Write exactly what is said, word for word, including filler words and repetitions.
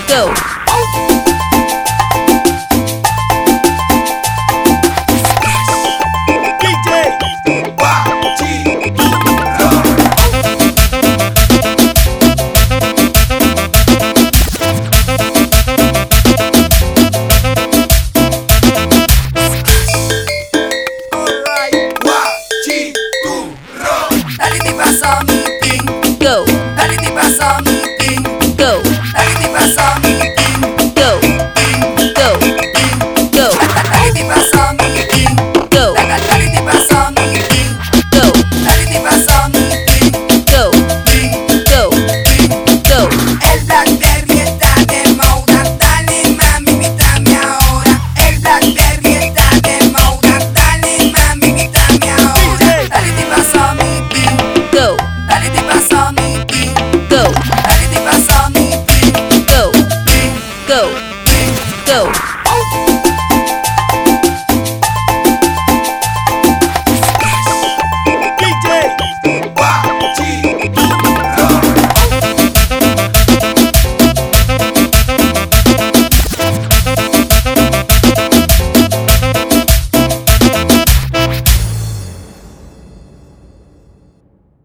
go. Go. Dale te paso mi pin. Go. Dale te paso mi pin. Go. Go. Go. Dale te paso mi pin. Go. Dale te paso mi pin. Go. Dale te paso mi pin. Go. Pin, Go. pin. Go. El Blackberry está de moda. Dale mami, invítame ahora. El Blackberry está de moda. Dale mami, invítame ahora. Dale te paso mi pin. Go. Dale te paso mi pin. Go. Dale te paso mi pin. Go. Pin, Go. pin. Go.